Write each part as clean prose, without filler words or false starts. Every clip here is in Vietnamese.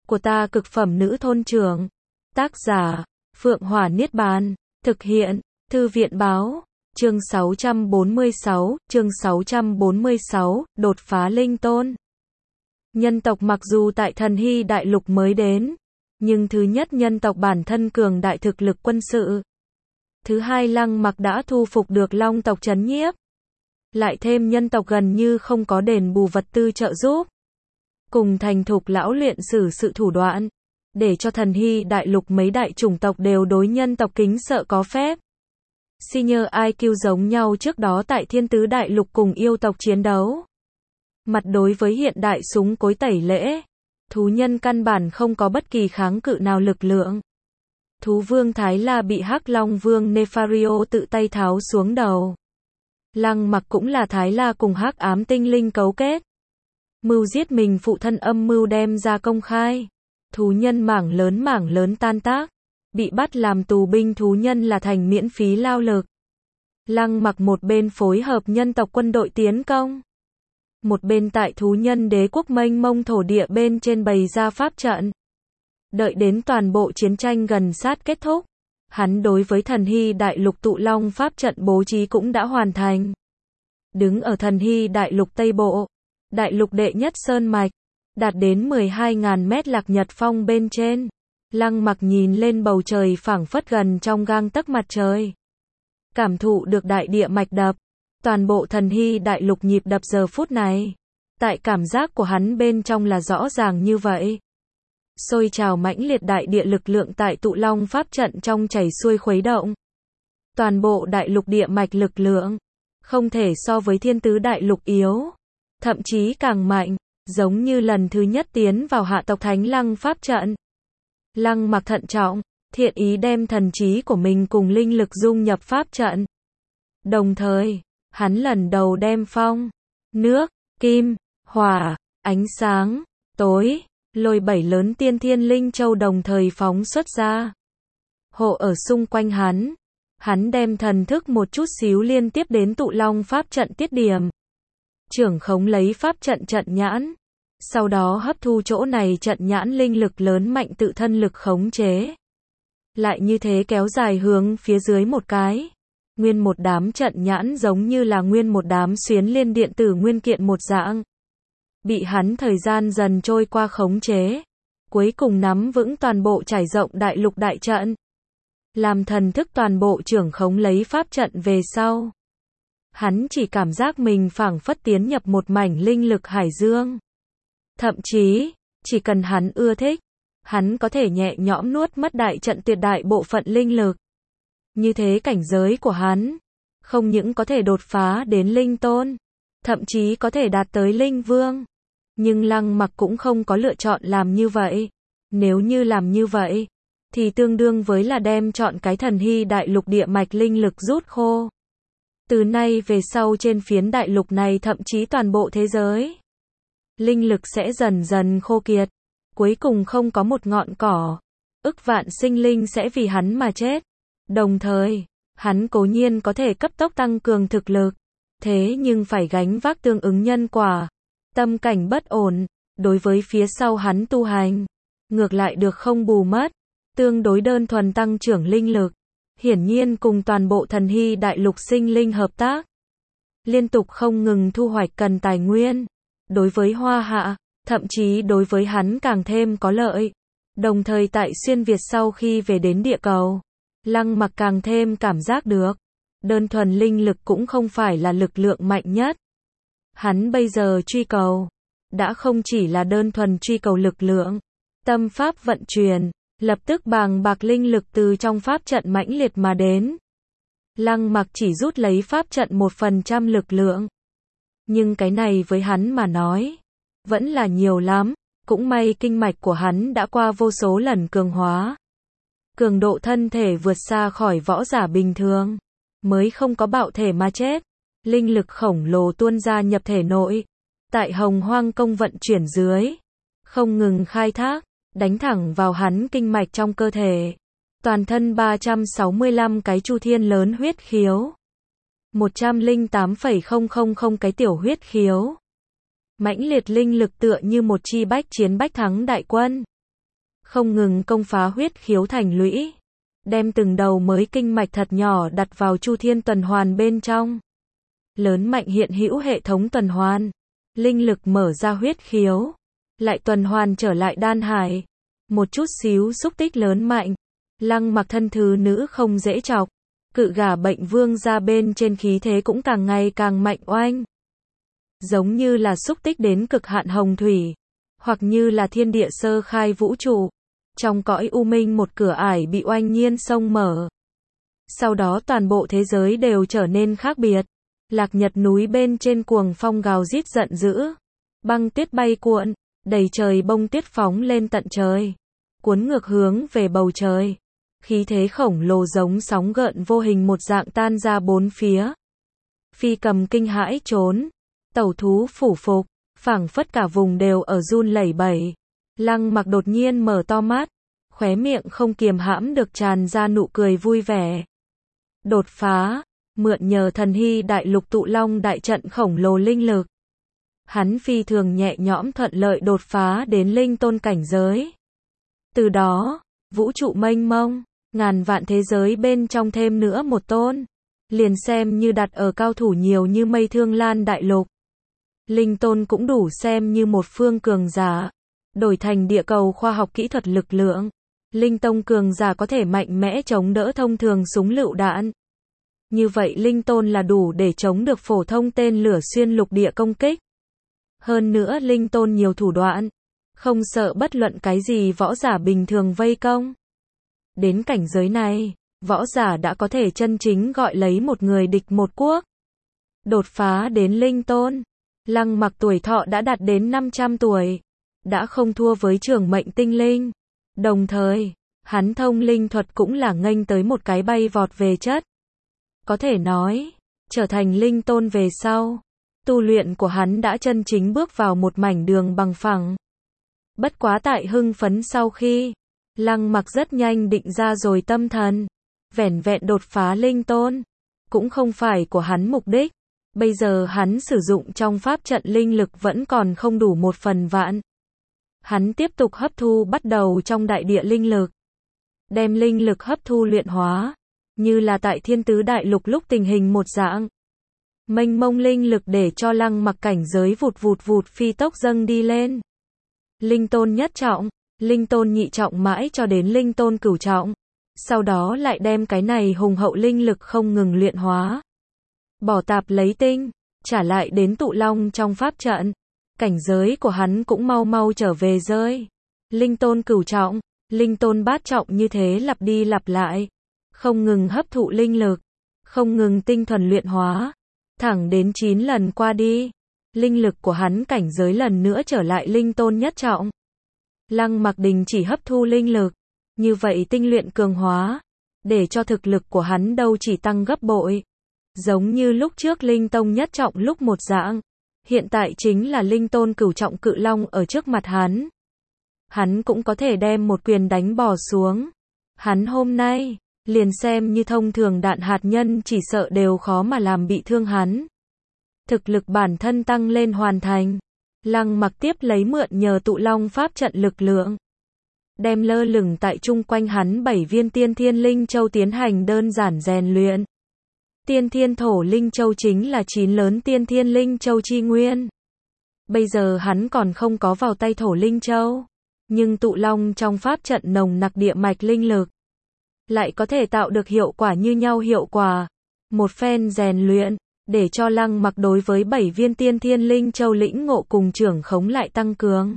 của ta cực phẩm nữ thôn trưởng. Tác giả, Phượng Hỏa Niết Bàn. Thực hiện, Thư viện Báo. Chương 646, đột phá linh tôn. Nhân tộc mặc dù tại Thần Hy Đại Lục mới đến, nhưng thứ nhất nhân tộc bản thân cường đại thực lực quân sự. Thứ hai Lăng Mặc đã thu phục được Long tộc trấn nhiếp. Lại thêm nhân tộc gần như không có đền bù vật tư trợ giúp. Cùng thành thục lão luyện sử sự thủ đoạn, để cho Thần Hy Đại Lục mấy đại chủng tộc đều đối nhân tộc kính sợ có phép. Senior IQ giống nhau trước đó tại Thiên Tứ Đại Lục cùng yêu tộc chiến đấu. Mặt đối với hiện đại súng cối tẩy lễ, thú nhân căn bản không có bất kỳ kháng cự nào lực lượng. Thú vương Thái La bị Hắc Long vương Nefario tự tay tháo xuống đầu. Lăng Mặc cũng là Thái La cùng Hắc Ám tinh linh cấu kết. Mưu giết mình phụ thân âm mưu đem ra công khai. Thú nhân mảng lớn tan tác. Bị bắt làm tù binh thú nhân là thành miễn phí lao lực. Lăng Mặc một bên phối hợp nhân tộc quân đội tiến công. Một bên tại thú nhân đế quốc mênh mông thổ địa bên trên bày ra pháp trận. Đợi đến toàn bộ chiến tranh gần sát kết thúc, hắn đối với Thần Hy Đại Lục tụ long pháp trận bố trí cũng đã hoàn thành. Đứng ở Thần Hy Đại Lục Tây Bộ, Đại Lục đệ nhất sơn mạch, đạt đến 12.000 mét Lạc Nhật Phong bên trên. Lăng Mặc nhìn lên bầu trời phảng phất gần trong gang tấc mặt trời. Cảm thụ được đại địa mạch đập, toàn bộ Thần Hy Đại Lục nhịp đập giờ phút này. Tại cảm giác của hắn bên trong là rõ ràng như vậy. Sôi trào mãnh liệt đại địa lực lượng tại tụ long pháp trận trong chảy xuôi khuấy động. Toàn bộ đại lục địa mạch lực lượng, không thể so với Thiên Tứ Đại Lục yếu. Thậm chí càng mạnh, giống như lần thứ nhất tiến vào hạ tộc Thánh Lăng pháp trận. Lăng Mặc thận trọng, thiện ý đem thần trí của mình cùng linh lực dung nhập pháp trận. Đồng thời, hắn lần đầu đem phong, nước, kim, hỏa, ánh sáng, tối, lôi 7 lớn tiên thiên linh châu đồng thời phóng xuất ra. Hộ ở xung quanh hắn. Hắn đem thần thức một chút xíu liên tiếp đến tụ long pháp trận tiết điểm. Trưởng khống lấy pháp trận trận nhãn. Sau đó hấp thu chỗ này trận nhãn linh lực lớn mạnh tự thân lực khống chế. Lại như thế kéo dài hướng phía dưới một cái. Nguyên một đám trận nhãn giống như là nguyên một đám xuyến liên điện tử nguyên kiện một dạng. Bị hắn thời gian dần trôi qua khống chế. Cuối cùng nắm vững toàn bộ trải rộng đại lục đại trận. Làm thần thức toàn bộ trưởng khống lấy pháp trận về sau. Hắn chỉ cảm giác mình phảng phất tiến nhập một mảnh linh lực hải dương. Thậm chí, chỉ cần hắn ưa thích, hắn có thể nhẹ nhõm nuốt mất đại trận tuyệt đại bộ phận linh lực. Như thế cảnh giới của hắn, không những có thể đột phá đến linh tôn, thậm chí có thể đạt tới linh vương. Nhưng Lăng Mặc cũng không có lựa chọn làm như vậy. Nếu như làm như vậy, thì tương đương với là đem chọn cái Thần Hy Đại Lục địa mạch linh lực rút khô. Từ nay về sau trên phiến đại lục này thậm chí toàn bộ thế giới, linh lực sẽ dần dần khô kiệt. Cuối cùng không có một ngọn cỏ. Ức vạn sinh linh sẽ vì hắn mà chết. Đồng thời, hắn cố nhiên có thể cấp tốc tăng cường thực lực. Thế nhưng phải gánh vác tương ứng nhân quả. Tâm cảnh bất ổn, đối với phía sau hắn tu hành, ngược lại được không bù mất, tương đối đơn thuần tăng trưởng linh lực, hiển nhiên cùng toàn bộ Thần Hy Đại Lục sinh linh hợp tác, liên tục không ngừng thu hoạch cần tài nguyên, đối với Hoa Hạ, thậm chí đối với hắn càng thêm có lợi. Đồng thời tại xuyên Việt sau khi về đến địa cầu, Lăng Mặc càng thêm cảm giác được, đơn thuần linh lực cũng không phải là lực lượng mạnh nhất. Hắn bây giờ truy cầu, đã không chỉ là đơn thuần truy cầu lực lượng. Tâm pháp vận chuyển, lập tức bàng bạc linh lực từ trong pháp trận mãnh liệt mà đến. Lăng Mặc chỉ rút lấy pháp trận 1% lực lượng. Nhưng cái này với hắn mà nói, vẫn là nhiều lắm. Cũng may kinh mạch của hắn đã qua vô số lần cường hóa. Cường độ thân thể vượt xa khỏi võ giả bình thường, mới không có bạo thể mà chết. Linh lực khổng lồ tuôn ra nhập thể nội. Tại Hồng Hoang công vận chuyển dưới, không ngừng khai thác, đánh thẳng vào hắn kinh mạch trong cơ thể. Toàn thân 365 cái chu thiên lớn huyết khiếu. 108,000 cái tiểu huyết khiếu. Mãnh liệt linh lực tựa như một chi bách chiến bách thắng đại quân. không ngừng công phá huyết khiếu thành lũy, đem từng đầu mới kinh mạch thật nhỏ đặt vào chu thiên tuần hoàn bên trong. Lớn mạnh hiện hữu hệ thống tuần hoàn, linh lực mở ra huyết khiếu, lại tuần hoàn trở lại đan hải. Một chút xíu xúc tích lớn mạnh, Lăng Mặc thân thứ nữ không dễ chọc, cự gả bệnh vương ra bên trên khí thế cũng càng ngày càng mạnh oanh. Giống như là xúc tích đến cực hạn hồng thủy, hoặc như là thiên địa sơ khai vũ trụ, trong cõi u minh một cửa ải bị oanh nhiên sông mở. Sau đó toàn bộ thế giới đều trở nên khác biệt. Lạc Nhật núi bên trên cuồng phong gào rít giận dữ, băng tuyết bay cuộn, đầy trời bông tuyết phóng lên tận trời, cuốn ngược hướng về bầu trời. Khí thế khổng lồ giống sóng gợn vô hình một dạng tan ra bốn phía. Phi cầm kinh hãi trốn, tẩu thú phủ phục, phảng phất cả vùng đều ở run lẩy bẩy. Lăng Mặc đột nhiên mở to mắt, khóe miệng không kiềm hãm được tràn ra nụ cười vui vẻ. Đột phá, mượn nhờ thần hy đại lục tụ long đại trận khổng lồ linh lực. Hắn phi thường nhẹ nhõm thuận lợi đột phá đến linh tôn cảnh giới. Từ đó, vũ trụ mênh mông, ngàn vạn thế giới bên trong thêm nữa một tôn, liền xem như đặt ở cao thủ nhiều như mây Thương Lan đại lục. Linh tôn cũng đủ xem như một phương cường giả, đổi thành địa cầu khoa học kỹ thuật lực lượng. Linh tông cường giả có thể mạnh mẽ chống đỡ thông thường súng lựu đạn. Như vậy linh tôn là đủ để chống được phổ thông tên lửa xuyên lục địa công kích. Hơn nữa linh tôn nhiều thủ đoạn, không sợ bất luận cái gì võ giả bình thường vây công. Đến cảnh giới này, võ giả đã có thể chân chính gọi lấy một người địch một quốc. Đột phá đến linh tôn, Lăng Mặc tuổi thọ đã đạt đến 500 tuổi, đã không thua với trưởng mệnh tinh linh. Đồng thời, hắn thông linh thuật cũng là nghênh tới một cái bay vọt về chất. Có thể nói, trở thành linh tôn về sau, tu luyện của hắn đã chân chính bước vào một mảnh đường bằng phẳng. Bất quá tại hưng phấn sau khi, Lăng Mặc rất nhanh định ra rồi tâm thần, vẻn vẹn đột phá linh tôn, cũng không phải của hắn mục đích. Bây giờ hắn sử dụng trong pháp trận linh lực vẫn còn không đủ 1/1000. Hắn tiếp tục hấp thu bắt đầu trong đại địa linh lực, đem linh lực hấp thu luyện hóa, như là tại thiên tứ đại lục lúc tình hình một dạng. Mênh mông linh lực để cho Lăng Mặc cảnh giới vụt vụt phi tốc dâng đi lên. Linh tôn nhất trọng, linh tôn nhị trọng mãi cho đến linh tôn cửu trọng. Sau đó lại đem cái này hùng hậu linh lực không ngừng luyện hóa. Bỏ tạp lấy tinh, trả lại đến tụ long trong pháp trận. Cảnh giới của hắn cũng mau mau trở về rơi. Linh tôn cửu trọng, linh tôn bát trọng như thế lặp đi lặp lại. Không ngừng hấp thụ linh lực, không ngừng tinh thuần luyện hóa. Thẳng đến 9 lần qua đi, linh lực của hắn cảnh giới lần nữa trở lại linh tôn nhất trọng. Lăng Mặc đình chỉ hấp thu linh lực, như vậy tinh luyện cường hóa, để cho thực lực của hắn đâu chỉ tăng gấp bội. Giống như lúc trước linh tông nhất trọng lúc một dạng, hiện tại chính là linh tôn cửu trọng cự long ở trước mặt hắn. Hắn cũng có thể đem một quyền đánh bỏ xuống. Hắn hôm nay, liền xem như thông thường đạn hạt nhân chỉ sợ đều khó mà làm bị thương hắn. Thực lực bản thân tăng lên hoàn thành. Lăng Mặc tiếp lấy mượn nhờ tụ long pháp trận lực lượng, đem lơ lửng tại chung quanh hắn 7 viên tiên thiên linh châu tiến hành đơn giản rèn luyện. Tiên thiên thổ linh châu chính là 9 lớn tiên thiên linh châu chi nguyên. Bây giờ hắn còn không có vào tay thổ linh châu, nhưng tụ long trong pháp trận nồng nặc địa mạch linh lực, lại có thể tạo được hiệu quả như nhau hiệu quả. Một phen rèn luyện, để cho Lăng Mặc đối với 7 viên tiên thiên linh châu lĩnh ngộ cùng trưởng khống lại tăng cường.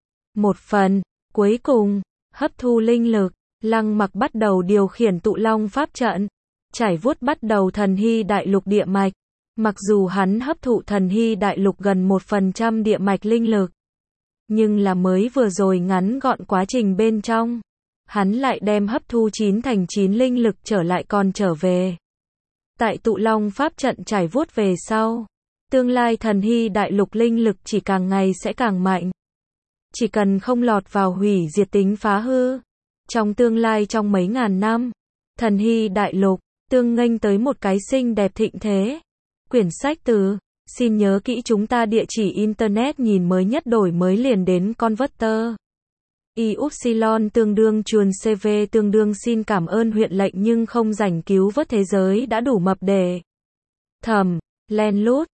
Một phần, cuối cùng, hấp thu linh lực, Lăng Mặc bắt đầu điều khiển tụ long pháp trận, trải vuốt bắt đầu thần hy đại lục địa mạch. Mặc dù hắn hấp thụ thần hy đại lục gần 1% địa mạch linh lực, nhưng là mới vừa rồi ngắn gọn quá trình bên trong, hắn lại đem hấp thu 9 thành 9 linh lực trở lại còn trở về. Tại tụ long pháp trận trải vuốt về sau, tương lai thần hy đại lục linh lực chỉ càng ngày sẽ càng mạnh. Chỉ cần không lọt vào hủy diệt tính phá hư, trong tương lai trong mấy ngàn năm, thần hy đại lục tương nghênh tới một cái xinh đẹp thịnh thế. Quyển sách từ, xin nhớ kỹ chúng ta địa chỉ internet nhìn mới nhất đổi mới liền đến Converter. Y upsilon tương đương chuồn CV tương đương xin cảm ơn huyện lệnh nhưng không rảnh cứu vớt thế giới đã đủ mập để thầm, len lút.